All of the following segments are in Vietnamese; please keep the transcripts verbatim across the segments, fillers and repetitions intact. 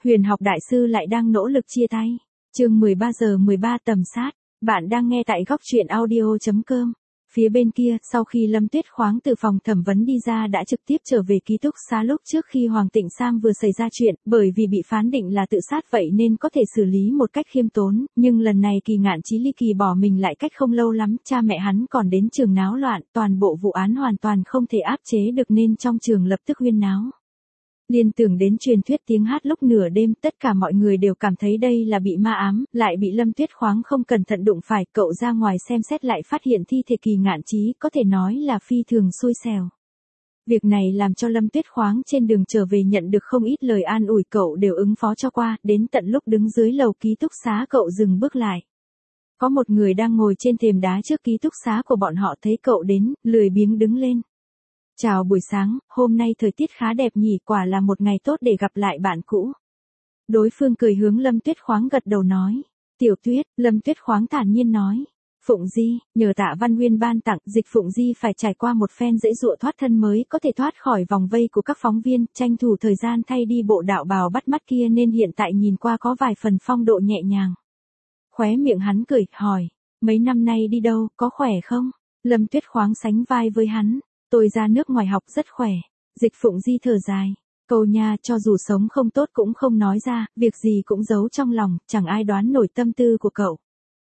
Huyền học đại sư lại đang nỗ lực chia tay. Chương mười ba giờ mười ba tầm sát. Bạn đang nghe tại góc truyện audio chấm com. Phía bên kia, sau khi Lâm Tuyết Khoáng từ phòng thẩm vấn đi ra đã trực tiếp trở về ký túc xá lúc trước khi Hoàng Tịnh Sam vừa xảy ra chuyện, bởi vì bị phán định là tự sát vậy nên có thể xử lý một cách khiêm tốn, nhưng lần này Kỳ Ngạn Chí ly kỳ bỏ mình lại cách không lâu lắm, cha mẹ hắn còn đến trường náo loạn, toàn bộ vụ án hoàn toàn không thể áp chế được nên trong trường lập tức huyên náo. Liên tưởng đến truyền thuyết tiếng hát lúc nửa đêm, tất cả mọi người đều cảm thấy đây là bị ma ám, lại bị Lâm Tuyết Khoáng không cẩn thận đụng phải, cậu ra ngoài xem xét lại phát hiện thi thể Kỳ Ngạn Chí, có thể nói là phi thường xui xẻo. Việc này làm cho Lâm Tuyết Khoáng trên đường trở về nhận được không ít lời an ủi, cậu đều ứng phó cho qua, đến tận lúc đứng dưới lầu ký túc xá cậu dừng bước lại. Có một người đang ngồi trên thềm đá trước ký túc xá của bọn họ thấy cậu đến, lười biếng đứng lên. Chào buổi sáng, hôm nay thời tiết khá đẹp nhỉ, quả là một ngày tốt để gặp lại bạn cũ. Đối phương cười hướng Lâm Tuyết Khoáng gật đầu nói. Tiểu Tuyết, Lâm Tuyết Khoáng thản nhiên nói. Phụng Di, nhờ Tạ Văn Nguyên ban tặng, Dịch Phụng Di phải trải qua một phen dễ dụa thoát thân mới có thể thoát khỏi vòng vây của các phóng viên, tranh thủ thời gian thay đi bộ đạo bào bắt mắt kia nên hiện tại nhìn qua có vài phần phong độ nhẹ nhàng. Khóe miệng hắn cười, hỏi, mấy năm nay đi đâu, có khỏe không? Lâm Tuyết Khoáng sánh vai với hắn. Tôi ra nước ngoài học rất khỏe. Dịch Phụng Di thở dài. Câu nha, cho dù sống không tốt cũng không nói ra, việc gì cũng giấu trong lòng, chẳng ai đoán nổi tâm tư của cậu.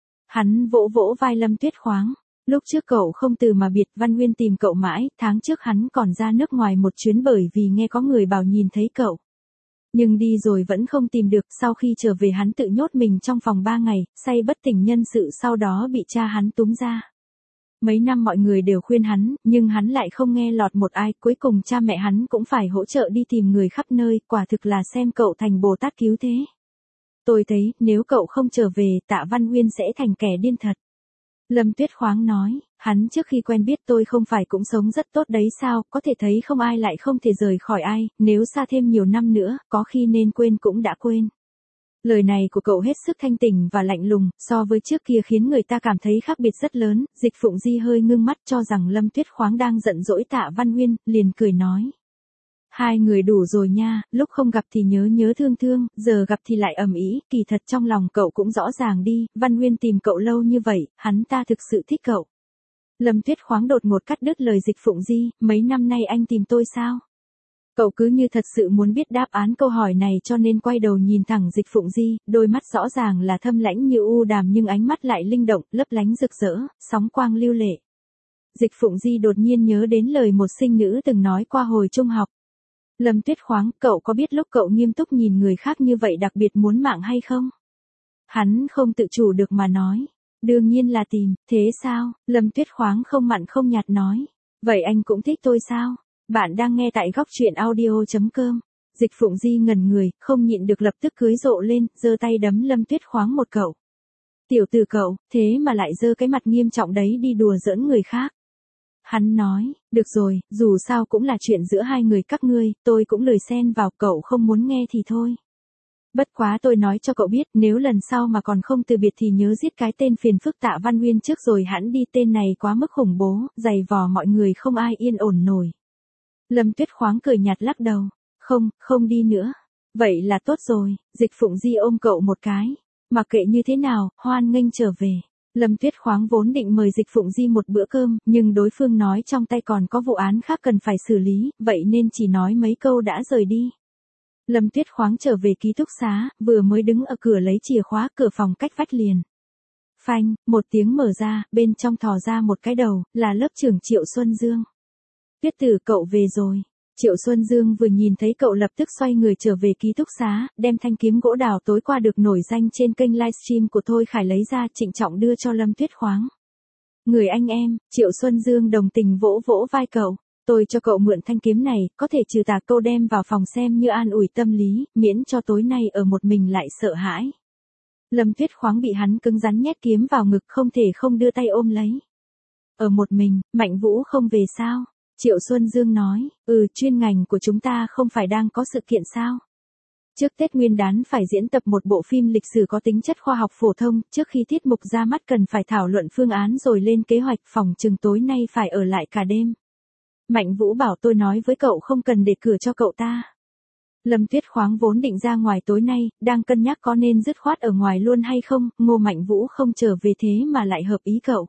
Hắn vỗ vỗ vai Lâm Tuyết Khoáng. Lúc trước cậu không từ mà biệt, Văn Nguyên tìm cậu mãi, tháng trước hắn còn ra nước ngoài một chuyến bởi vì nghe có người bảo nhìn thấy cậu. Nhưng đi rồi vẫn không tìm được, sau khi trở về hắn tự nhốt mình trong phòng ba ngày, say bất tỉnh nhân sự, sau đó bị cha hắn túm ra. Mấy năm mọi người đều khuyên hắn, nhưng hắn lại không nghe lọt một ai, cuối cùng cha mẹ hắn cũng phải hỗ trợ đi tìm người khắp nơi, quả thực là xem cậu thành Bồ Tát cứu thế. Tôi thấy, nếu cậu không trở về, Tạ Văn Nguyên sẽ thành kẻ điên thật. Lâm Tuyết Khoáng nói, hắn trước khi quen biết tôi không phải cũng sống rất tốt đấy sao, có thể thấy không ai lại không thể rời khỏi ai, nếu xa thêm nhiều năm nữa, có khi nên quên cũng đã quên. Lời này của cậu hết sức thanh tỉnh và lạnh lùng, so với trước kia khiến người ta cảm thấy khác biệt rất lớn. Dịch Phụng Di hơi ngưng mắt cho rằng Lâm Tuyết Khoáng đang giận dỗi Tạ Văn Nguyên, liền cười nói. Hai người đủ rồi nha, lúc không gặp thì nhớ nhớ thương thương, giờ gặp thì lại ầm ĩ, kỳ thật trong lòng cậu cũng rõ ràng đi, Văn Nguyên tìm cậu lâu như vậy, hắn ta thực sự thích cậu. Lâm Tuyết Khoáng đột ngột cắt đứt lời Dịch Phụng Di, mấy năm nay anh tìm tôi sao? Cậu cứ như thật sự muốn biết đáp án câu hỏi này cho nên quay đầu nhìn thẳng Dịch Phụng Di, đôi mắt rõ ràng là thâm lãnh như u đàm nhưng ánh mắt lại linh động, lấp lánh rực rỡ, sóng quang lưu lệ. Dịch Phụng Di đột nhiên nhớ đến lời một sinh nữ từng nói qua hồi trung học. Lâm Tuyết Khoáng, cậu có biết lúc cậu nghiêm túc nhìn người khác như vậy đặc biệt muốn mạng hay không? Hắn không tự chủ được mà nói. Đương nhiên là tìm, thế sao? Lâm Tuyết Khoáng không mặn không nhạt nói. Vậy anh cũng thích tôi sao? Bạn đang nghe tại góc truyện audio chấm com. Dịch Phụng Di ngẩn người, không nhịn được lập tức cưới rộ lên, giơ tay đấm Lâm Tuyết Khoáng một cậu. Tiểu tử cậu, thế mà lại giơ cái mặt nghiêm trọng đấy đi đùa giỡn người khác. Hắn nói, được rồi, dù sao cũng là chuyện giữa hai người các ngươi, tôi cũng lười xen vào, cậu không muốn nghe thì thôi. Bất quá tôi nói cho cậu biết, nếu lần sau mà còn không từ biệt thì nhớ giết cái tên phiền phức Tạ Văn Nguyên trước rồi hẵng đi, tên này quá mức khủng bố, dày vò mọi người không ai yên ổn nổi. Lâm Tuyết Khoáng cười nhạt lắc đầu. Không, không đi nữa. Vậy là tốt rồi. Dịch Phụng Di ôm cậu một cái. Mặc kệ như thế nào, hoan nghênh trở về. Lâm Tuyết Khoáng vốn định mời Dịch Phụng Di một bữa cơm, nhưng đối phương nói trong tay còn có vụ án khác cần phải xử lý, vậy nên chỉ nói mấy câu đã rời đi. Lâm Tuyết Khoáng trở về ký túc xá, vừa mới đứng ở cửa lấy chìa khóa, cửa phòng cách vách liền. Phanh, một tiếng mở ra, bên trong thò ra một cái đầu, là lớp trưởng Triệu Xuân Dương. Tuyết Tử, cậu về rồi. Triệu Xuân Dương vừa nhìn thấy cậu lập tức xoay người trở về ký túc xá, đem thanh kiếm gỗ đào tối qua được nổi danh trên kênh livestream của Thôi Khải lấy ra, trịnh trọng đưa cho Lâm Tuyết Khoáng. Người anh em, Triệu Xuân Dương đồng tình vỗ vỗ vai cậu. Tôi cho cậu mượn thanh kiếm này, có thể trừ tà câu đem vào phòng xem như an ủi tâm lý, miễn cho tối nay ở một mình lại sợ hãi. Lâm Tuyết Khoáng bị hắn cứng rắn nhét kiếm vào ngực, không thể không đưa tay ôm lấy. Ở một mình, Mạnh Vũ không về sao? Triệu Xuân Dương nói, ừ, chuyên ngành của chúng ta không phải đang có sự kiện sao? Trước Tết Nguyên đán phải diễn tập một bộ phim lịch sử có tính chất khoa học phổ thông, trước khi tiết mục ra mắt cần phải thảo luận phương án rồi lên kế hoạch, phòng chừng tối nay phải ở lại cả đêm. Mạnh Vũ bảo tôi nói với cậu không cần để cửa cho cậu ta. Lâm Tuyết Khoáng vốn định ra ngoài tối nay, đang cân nhắc có nên dứt khoát ở ngoài luôn hay không, Ngô Mạnh Vũ không trở về thế mà lại hợp ý cậu.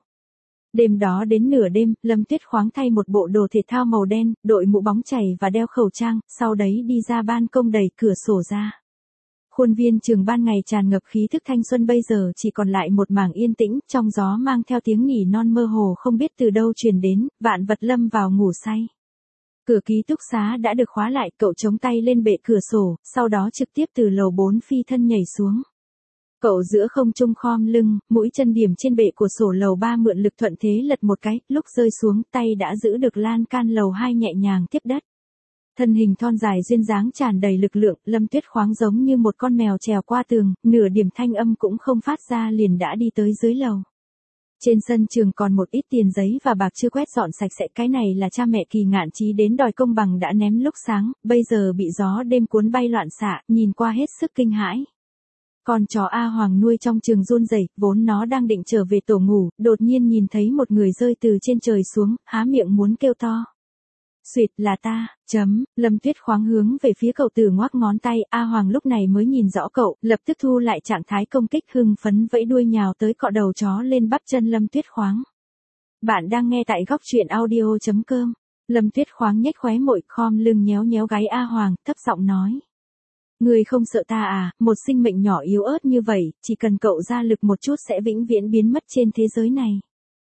Đêm đó đến nửa đêm, Lâm Tuyết Khoáng thay một bộ đồ thể thao màu đen, đội mũ bóng chày và đeo khẩu trang, sau đấy đi ra ban công đẩy cửa sổ ra. Khuôn viên trường ban ngày tràn ngập khí thức thanh xuân bây giờ chỉ còn lại một mảng yên tĩnh, trong gió mang theo tiếng nỉ non mơ hồ không biết từ đâu truyền đến, vạn vật lâm vào ngủ say. Cửa ký túc xá đã được khóa lại, cậu chống tay lên bệ cửa sổ, sau đó trực tiếp từ lầu bốn phi thân nhảy xuống. Cậu giữa không trung khom lưng, mũi chân điểm trên bệ của sổ lầu ba mượn lực thuận thế lật một cái, lúc rơi xuống tay đã giữ được lan can lầu hai nhẹ nhàng tiếp đất. Thân hình thon dài duyên dáng tràn đầy lực lượng, Lâm Tuyết Khoáng giống như một con mèo trèo qua tường, nửa điểm thanh âm cũng không phát ra liền đã đi tới dưới lầu. Trên sân trường còn một ít tiền giấy và bạc chưa quét dọn sạch sẽ, cái này là cha mẹ Kỳ Ngạn Chí đến đòi công bằng đã ném lúc sáng, bây giờ bị gió đêm cuốn bay loạn xạ, nhìn qua hết sức kinh hãi. Con chó A Hoàng nuôi trong trường run rẩy, vốn nó đang định trở về tổ ngủ, đột nhiên nhìn thấy một người rơi từ trên trời xuống, há miệng muốn kêu to. Xuyệt, là ta, chấm, Lâm Tuyết Khoáng hướng về phía cậu từ ngoắc ngón tay, A Hoàng lúc này mới nhìn rõ cậu, lập tức thu lại trạng thái công kích hưng phấn vẫy đuôi nhào tới cọ đầu chó lên bắp chân Lâm Tuyết Khoáng. Bạn đang nghe tại góc truyện audio chấm com. Lâm Tuyết Khoáng nhếch khóe môi, khom lưng nhéo nhéo gáy A Hoàng, thấp giọng nói. Người không sợ ta à, một sinh mệnh nhỏ yếu ớt như vậy, chỉ cần cậu ra lực một chút sẽ vĩnh viễn biến mất trên thế giới này.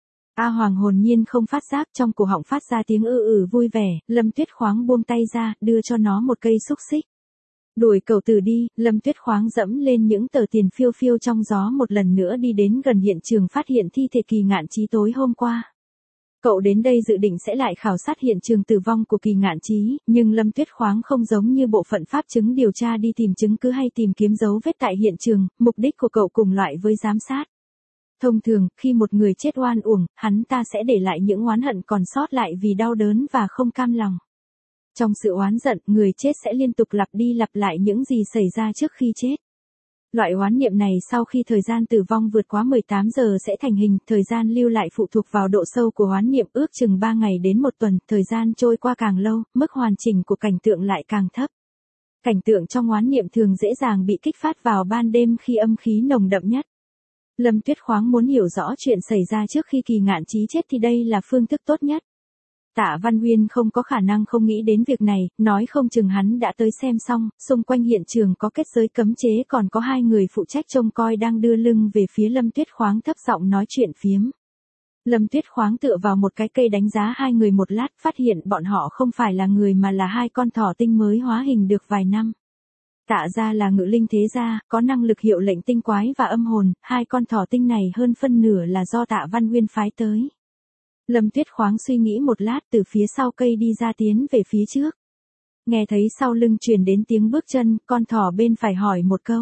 A Hoàng hồn nhiên không phát giác, trong cổ họng phát ra tiếng ư ử vui vẻ, Lâm Tuyết Khoáng buông tay ra, đưa cho nó một cây xúc xích. Đuổi cậu từ đi, Lâm Tuyết Khoáng dẫm lên những tờ tiền phiêu phiêu trong gió một lần nữa đi đến gần hiện trường phát hiện thi thể Kỳ Ngạn Chí tối hôm qua. Cậu đến đây dự định sẽ lại khảo sát hiện trường tử vong của Kỳ Ngạn Chí, nhưng Lâm Tuyết Khoáng không giống như bộ phận pháp chứng điều tra đi tìm chứng cứ hay tìm kiếm dấu vết tại hiện trường, mục đích của cậu cùng loại với giám sát. Thông thường, khi một người chết oan uổng, hắn ta sẽ để lại những oán hận còn sót lại vì đau đớn và không cam lòng. Trong sự oán giận, người chết sẽ liên tục lặp đi lặp lại những gì xảy ra trước khi chết. Loại oán niệm này sau khi thời gian tử vong vượt quá mười tám giờ sẽ thành hình, thời gian lưu lại phụ thuộc vào độ sâu của oán niệm, ước chừng ba ngày đến một tuần, thời gian trôi qua càng lâu, mức hoàn chỉnh của cảnh tượng lại càng thấp. Cảnh tượng trong oán niệm thường dễ dàng bị kích phát vào ban đêm khi âm khí nồng đậm nhất. Lâm Tuyết Khoáng muốn hiểu rõ chuyện xảy ra trước khi Kỳ Ngạn Chí chết thì đây là phương thức tốt nhất. Tạ Văn Huyên không có khả năng không nghĩ đến việc này, nói không chừng hắn đã tới xem xong, xung quanh hiện trường có kết giới cấm chế còn có hai người phụ trách trông coi đang đưa lưng về phía Lâm Tuyết Khoáng thấp giọng nói chuyện phiếm. Lâm Tuyết Khoáng tựa vào một cái cây đánh giá hai người một lát, phát hiện bọn họ không phải là người mà là hai con thỏ tinh mới hóa hình được vài năm. Tạ ra là ngự linh thế gia, có năng lực hiệu lệnh tinh quái và âm hồn, hai con thỏ tinh này hơn phân nửa là do Tạ Văn Huyên phái tới. Lâm Tuyết Khoáng suy nghĩ một lát, từ phía sau cây đi ra tiến về phía trước. Nghe thấy sau lưng truyền đến tiếng bước chân, con thỏ bên phải hỏi một câu.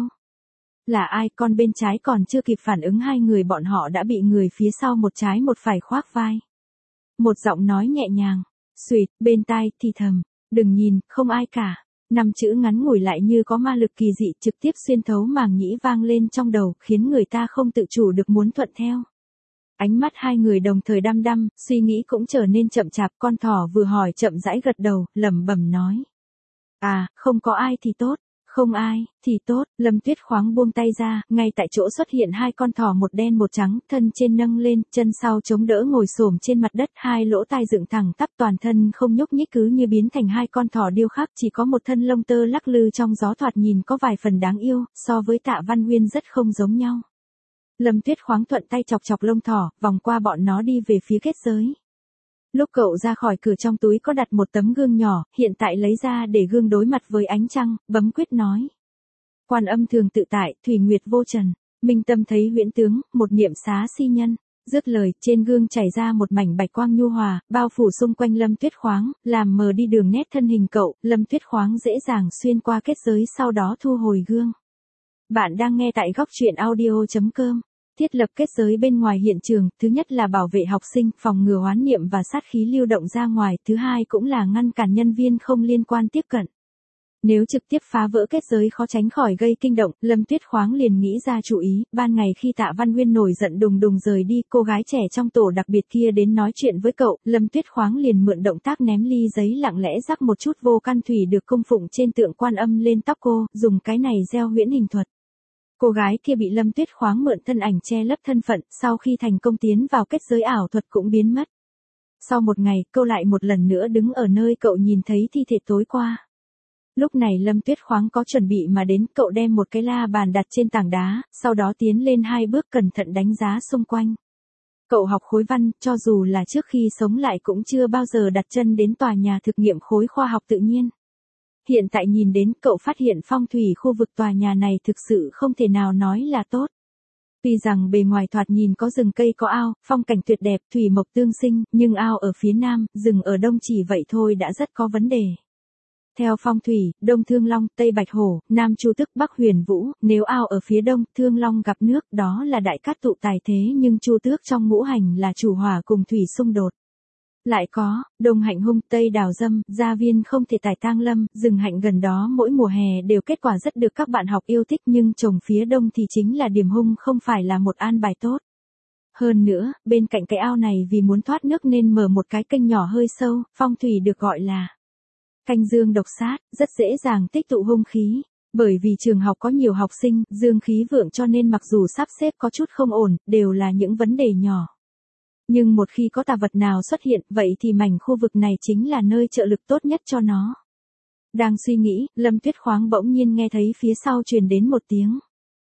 Là ai? Con bên trái còn chưa kịp phản ứng, hai người bọn họ đã bị người phía sau một trái một phải khoác vai. Một giọng nói nhẹ nhàng, xuỵt, bên tai thì thầm, đừng nhìn, không ai cả. Năm chữ ngắn ngủi lại như có ma lực kỳ dị trực tiếp xuyên thấu màng nhĩ vang lên trong đầu, khiến người ta không tự chủ được muốn thuận theo. Ánh mắt hai người đồng thời đăm đăm, suy nghĩ cũng trở nên chậm chạp, con thỏ vừa hỏi chậm rãi gật đầu, lẩm bẩm nói. À, không có ai thì tốt, không ai, thì tốt, Lâm Tuyết Khoáng buông tay ra, ngay tại chỗ xuất hiện hai con thỏ một đen một trắng, thân trên nâng lên, chân sau chống đỡ ngồi xổm trên mặt đất, hai lỗ tai dựng thẳng tắp, toàn thân không nhúc nhích cứ như biến thành hai con thỏ điêu khắc, chỉ có một thân lông tơ lắc lư trong gió thoạt nhìn có vài phần đáng yêu, so với Tạ Văn Huyên rất không giống nhau. Lâm Tuyết Khoáng thuận tay chọc chọc lông thỏ, vòng qua bọn nó đi về phía kết giới. Lúc cậu ra khỏi cửa trong túi có đặt một tấm gương nhỏ, hiện tại lấy ra để gương đối mặt với ánh trăng, bấm quyết nói. Quan âm thường tự tại, thủy nguyệt vô trần, minh tâm thấy huyễn tướng, một niệm xá si nhân. Dứt lời, trên gương chảy ra một mảnh bạch quang nhu hòa, bao phủ xung quanh Lâm Tuyết Khoáng, làm mờ đi đường nét thân hình cậu, Lâm Tuyết Khoáng dễ dàng xuyên qua kết giới sau đó thu hồi gương. Bạn đang nghe tại góc truyện audio chấm com. Thiết lập kết giới bên ngoài hiện trường, thứ nhất là bảo vệ học sinh, phòng ngừa oán niệm và sát khí lưu động ra ngoài, thứ hai cũng là ngăn cản nhân viên không liên quan tiếp cận. Nếu trực tiếp phá vỡ kết giới khó tránh khỏi gây kinh động, Lâm Tuyết Khoáng liền nghĩ ra chủ ý, ban ngày khi Tạ Văn Nguyên nổi giận đùng đùng rời đi, cô gái trẻ trong tổ đặc biệt kia đến nói chuyện với cậu, Lâm Tuyết Khoáng liền mượn động tác ném ly giấy lặng lẽ rắc một chút vô căn thủy được cung phụng trên tượng Quan Âm lên tóc cô, dùng cái này gieo huyễn hình thuật. Cô gái kia bị Lâm Tuyết Khoáng mượn thân ảnh che lấp thân phận, sau khi thành công tiến vào kết giới ảo thuật cũng biến mất. Sau một ngày, cô lại một lần nữa đứng ở nơi cậu nhìn thấy thi thể tối qua. Lúc này Lâm Tuyết Khoáng có chuẩn bị mà đến, cậu đem một cái la bàn đặt trên tảng đá, sau đó tiến lên hai bước cẩn thận đánh giá xung quanh. Cậu học khối văn, cho dù là trước khi sống lại cũng chưa bao giờ đặt chân đến tòa nhà thực nghiệm khối khoa học tự nhiên. Hiện tại nhìn đến, cậu phát hiện phong thủy khu vực tòa nhà này thực sự không thể nào nói là tốt. Tuy rằng bề ngoài thoạt nhìn có rừng cây có ao, phong cảnh tuyệt đẹp, thủy mộc tương sinh, nhưng ao ở phía nam, rừng ở đông chỉ vậy thôi đã rất có vấn đề. Theo phong thủy, đông Thương Long, tây Bạch Hổ, nam Chu Tức, bắc Huyền Vũ, nếu ao ở phía đông, Thương Long gặp nước, đó là đại cát tụ tài thế, nhưng Chu Tước trong ngũ hành là chủ hỏa cùng thủy xung đột. Lại có, đông hạnh hung, tây đào dâm, gia viên không thể tài tang lâm, rừng hạnh gần đó mỗi mùa hè đều kết quả rất được các bạn học yêu thích, nhưng trồng phía đông thì chính là điểm hung, không phải là một an bài tốt. Hơn nữa, bên cạnh cái ao này vì muốn thoát nước nên mở một cái kênh nhỏ hơi sâu, phong thủy được gọi là canh dương độc sát, rất dễ dàng tích tụ hung khí. Bởi vì trường học có nhiều học sinh, dương khí vượng cho nên mặc dù sắp xếp có chút không ổn, đều là những vấn đề nhỏ. Nhưng một khi có tà vật nào xuất hiện, vậy thì mảnh khu vực này chính là nơi trợ lực tốt nhất cho nó. Đang suy nghĩ, Lâm Tuyết Khoáng bỗng nhiên nghe thấy phía sau truyền đến một tiếng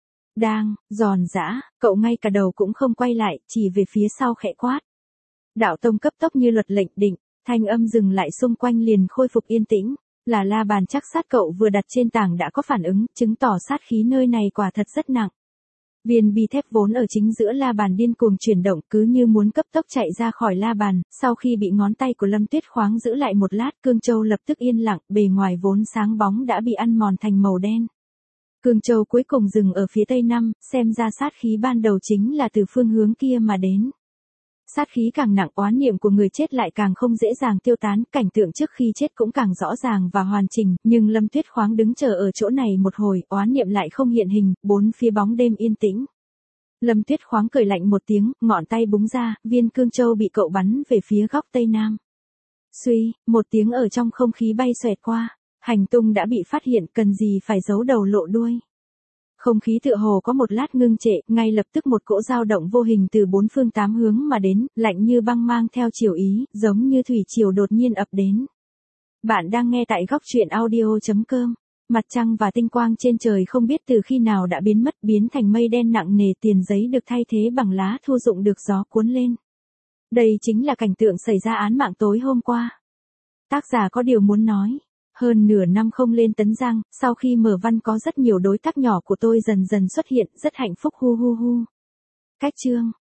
đang, giòn giã, cậu ngay cả đầu cũng không quay lại, chỉ về phía sau khẽ quát. Đạo tông cấp tốc như luật lệnh định, thanh âm dừng lại xung quanh liền khôi phục yên tĩnh, là la bàn chắc sát cậu vừa đặt trên tảng đã có phản ứng, chứng tỏ sát khí nơi này quả thật rất nặng. Viên bi thép vốn ở chính giữa la bàn điên cuồng chuyển động cứ như muốn cấp tốc chạy ra khỏi la bàn, sau khi bị ngón tay của Lâm Tuyết Khoáng giữ lại một lát, Cương Châu lập tức yên lặng, bề ngoài vốn sáng bóng đã bị ăn mòn thành màu đen. Cương Châu cuối cùng dừng ở phía tây nam, xem ra sát khí ban đầu chính là từ phương hướng kia mà đến. Sát khí càng nặng, oán niệm của người chết lại càng không dễ dàng tiêu tán, cảnh tượng trước khi chết cũng càng rõ ràng và hoàn chỉnh, nhưng Lâm Tuyết Khoáng đứng chờ ở chỗ này một hồi, oán niệm lại không hiện hình, bốn phía bóng đêm yên tĩnh. Lâm Tuyết Khoáng cười lạnh một tiếng, ngọn tay búng ra, viên cương châu bị cậu bắn về phía góc tây nam. Suy, một tiếng ở trong không khí bay xoẹt qua, hành tung đã bị phát hiện, cần gì phải giấu đầu lộ đuôi. Không khí tựa hồ có một lát ngưng trệ, ngay lập tức một cỗ dao động vô hình từ bốn phương tám hướng mà đến, lạnh như băng mang theo chiều ý, giống như thủy triều đột nhiên ập đến. Bạn đang nghe tại góc truyện audio chấm com. Mặt trăng và tinh quang trên trời không biết từ khi nào đã biến mất, biến thành mây đen nặng nề, tiền giấy được thay thế bằng lá thu dụng được gió cuốn lên. Đây chính là cảnh tượng xảy ra án mạng tối hôm qua. Tác giả có điều muốn nói. Hơn nửa năm không lên Tấn Giang, sau khi mở văn có rất nhiều đối tác nhỏ của tôi dần dần xuất hiện, rất hạnh phúc hu hu hu. Cách chương